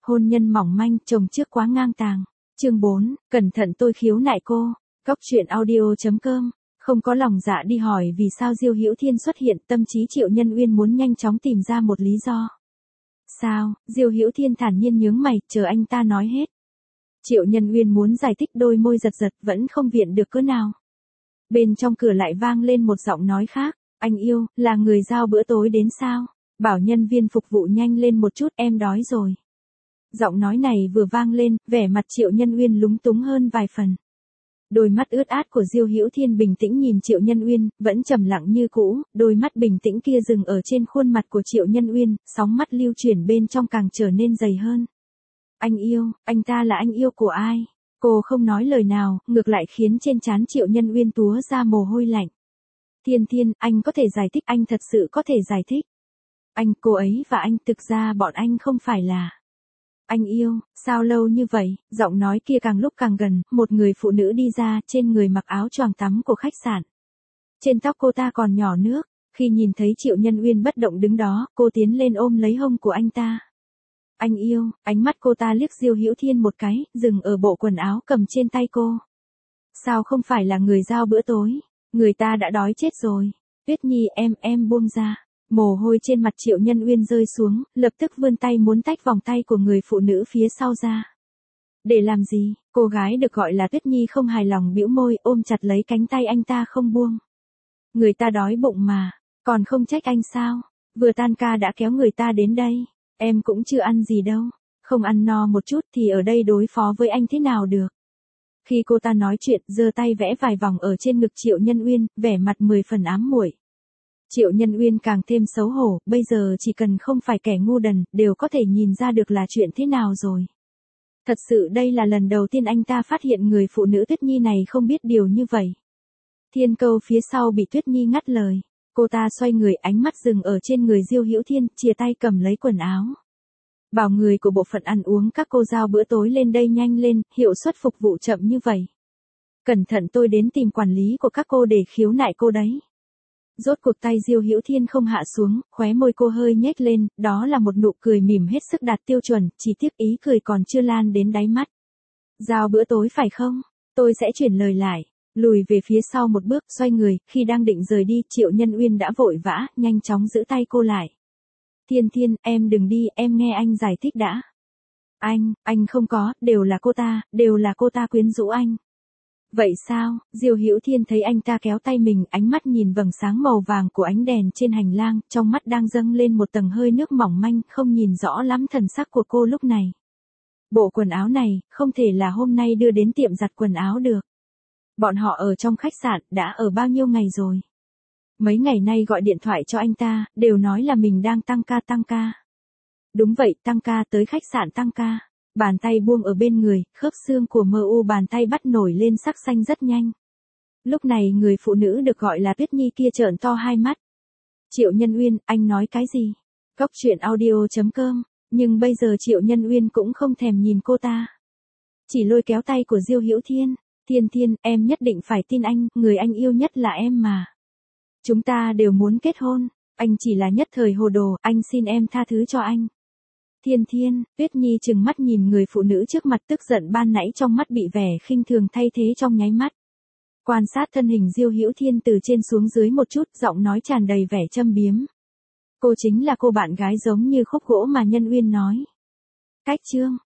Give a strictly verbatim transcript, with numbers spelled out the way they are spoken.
Hôn nhân mỏng manh, chồng trước quá ngang tàng. Chương bốn, cẩn thận tôi khiếu nại cô. Cóc truyện audio chấm com. Không có lòng dạ đi hỏi vì sao Diêu Hữu Thiên xuất hiện, tâm trí Triệu Nhân Uyên muốn nhanh chóng tìm ra một lý do. Sao? Diêu Hữu Thiên thản nhiên nhướng mày, chờ anh ta nói hết. Triệu Nhân Uyên muốn giải thích, đôi môi giật giật, vẫn không viện được cớ nào. Bên trong cửa lại vang lên một giọng nói khác. Anh yêu, là người giao bữa tối đến sao? Bảo nhân viên phục vụ nhanh lên một chút, em đói rồi. Giọng nói này vừa vang lên, vẻ mặt Triệu Nhân Uyên lúng túng hơn vài phần. Đôi mắt ướt át của Diêu Hữu Thiên bình tĩnh nhìn Triệu Nhân Uyên, vẫn trầm lặng như cũ, đôi mắt bình tĩnh kia dừng ở trên khuôn mặt của Triệu Nhân Uyên, sóng mắt lưu chuyển bên trong càng trở nên dày hơn. Anh yêu, anh ta là anh yêu của ai? Cô không nói lời nào, ngược lại khiến trên trán Triệu Nhân Uyên túa ra mồ hôi lạnh. Thiên Thiên, anh có thể giải thích, anh thật sự có thể giải thích. Anh, cô ấy và anh, thực ra bọn anh không phải là... Anh yêu, sao lâu như vậy? Giọng nói kia càng lúc càng gần, một người phụ nữ đi ra, trên người mặc áo choàng tắm của khách sạn. Trên tóc cô ta còn nhỏ nước, khi nhìn thấy Triệu Nhân Uyên bất động đứng đó, cô tiến lên ôm lấy hông của anh ta. Anh yêu, ánh mắt cô ta liếc Diêu Hữu Thiên một cái, dừng ở bộ quần áo cầm trên tay cô. Sao không phải là người giao bữa tối? Người ta đã đói chết rồi. Tuyết Nhi, em, em buông ra. Mồ hôi trên mặt Triệu Nhân Uyên rơi xuống, lập tức vươn tay muốn tách vòng tay của người phụ nữ phía sau ra. Để làm gì? Cô gái được gọi là Tuyết Nhi không hài lòng bĩu môi, ôm chặt lấy cánh tay anh ta không buông. Người ta đói bụng mà, còn không trách anh sao? Vừa tan ca đã kéo người ta đến đây, em cũng chưa ăn gì đâu, không ăn no một chút thì ở đây đối phó với anh thế nào được? Khi cô ta nói chuyện, giơ tay vẽ vài vòng ở trên ngực Triệu Nhân Uyên, vẻ mặt mười phần ám muội. Triệu Nhân Uyên càng thêm xấu hổ, bây giờ chỉ cần không phải kẻ ngu đần, đều có thể nhìn ra được là chuyện thế nào rồi. Thật sự đây là lần đầu tiên anh ta phát hiện người phụ nữ Tuyết Nhi này không biết điều như vậy. Thiên Câu phía sau bị Tuyết Nhi ngắt lời. Cô ta xoay người, ánh mắt dừng ở trên người Diêu Hữu Thiên, chìa tay cầm lấy quần áo. Bảo người của bộ phận ăn uống các cô giao bữa tối lên đây nhanh lên, hiệu suất phục vụ chậm như vậy. Cẩn thận tôi đến tìm quản lý của các cô để khiếu nại cô đấy. Rốt cuộc tay Diêu Hữu Thiên không hạ xuống, khóe môi cô hơi nhếch lên, đó là một nụ cười mỉm hết sức đạt tiêu chuẩn, chỉ tiếc ý cười còn chưa lan đến đáy mắt. Giao bữa tối phải không? Tôi sẽ chuyển lời lại. Lùi về phía sau một bước, xoay người, khi đang định rời đi, Triệu Nhân Uyên đã vội vã, nhanh chóng giữ tay cô lại. Thiên Thiên, em đừng đi, em nghe anh giải thích đã. Anh, anh không có, đều là cô ta, đều là cô ta quyến rũ anh. Vậy sao? Diêu Hữu Thiên thấy anh ta kéo tay mình, ánh mắt nhìn vầng sáng màu vàng của ánh đèn trên hành lang, trong mắt đang dâng lên một tầng hơi nước mỏng manh, không nhìn rõ lắm thần sắc của cô lúc này. Bộ quần áo này, không thể là hôm nay đưa đến tiệm giặt quần áo được. Bọn họ ở trong khách sạn, đã ở bao nhiêu ngày rồi? Mấy ngày nay gọi điện thoại cho anh ta, đều nói là mình đang tăng ca tăng ca. Đúng vậy, tăng ca, tới khách sạn tăng ca. Bàn tay buông ở bên người, khớp xương của mờ u bàn tay bắt nổi lên sắc xanh rất nhanh. Lúc này người phụ nữ được gọi là Tuyết Nhi kia trợn to hai mắt. Triệu Nhân Uyên, anh nói cái gì? Cóc truyện audio chấm com. Nhưng bây giờ Triệu Nhân Uyên cũng không thèm nhìn cô ta. Chỉ lôi kéo tay của Diêu Hữu Thiên. Thiên Thiên, em nhất định phải tin anh, người anh yêu nhất là em mà. Chúng ta đều muốn kết hôn, anh chỉ là nhất thời hồ đồ, anh xin em tha thứ cho anh. Thiên Thiên, Tuyết Nhi trừng mắt nhìn người phụ nữ trước mặt, tức giận ban nãy trong mắt bị vẻ khinh thường thay thế trong nháy mắt. Quan sát thân hình Diêu Hữu Thiên từ trên xuống dưới một chút, giọng nói tràn đầy vẻ châm biếm. Cô chính là cô bạn gái giống như khúc gỗ mà Nhân Uyên nói. Cách chương,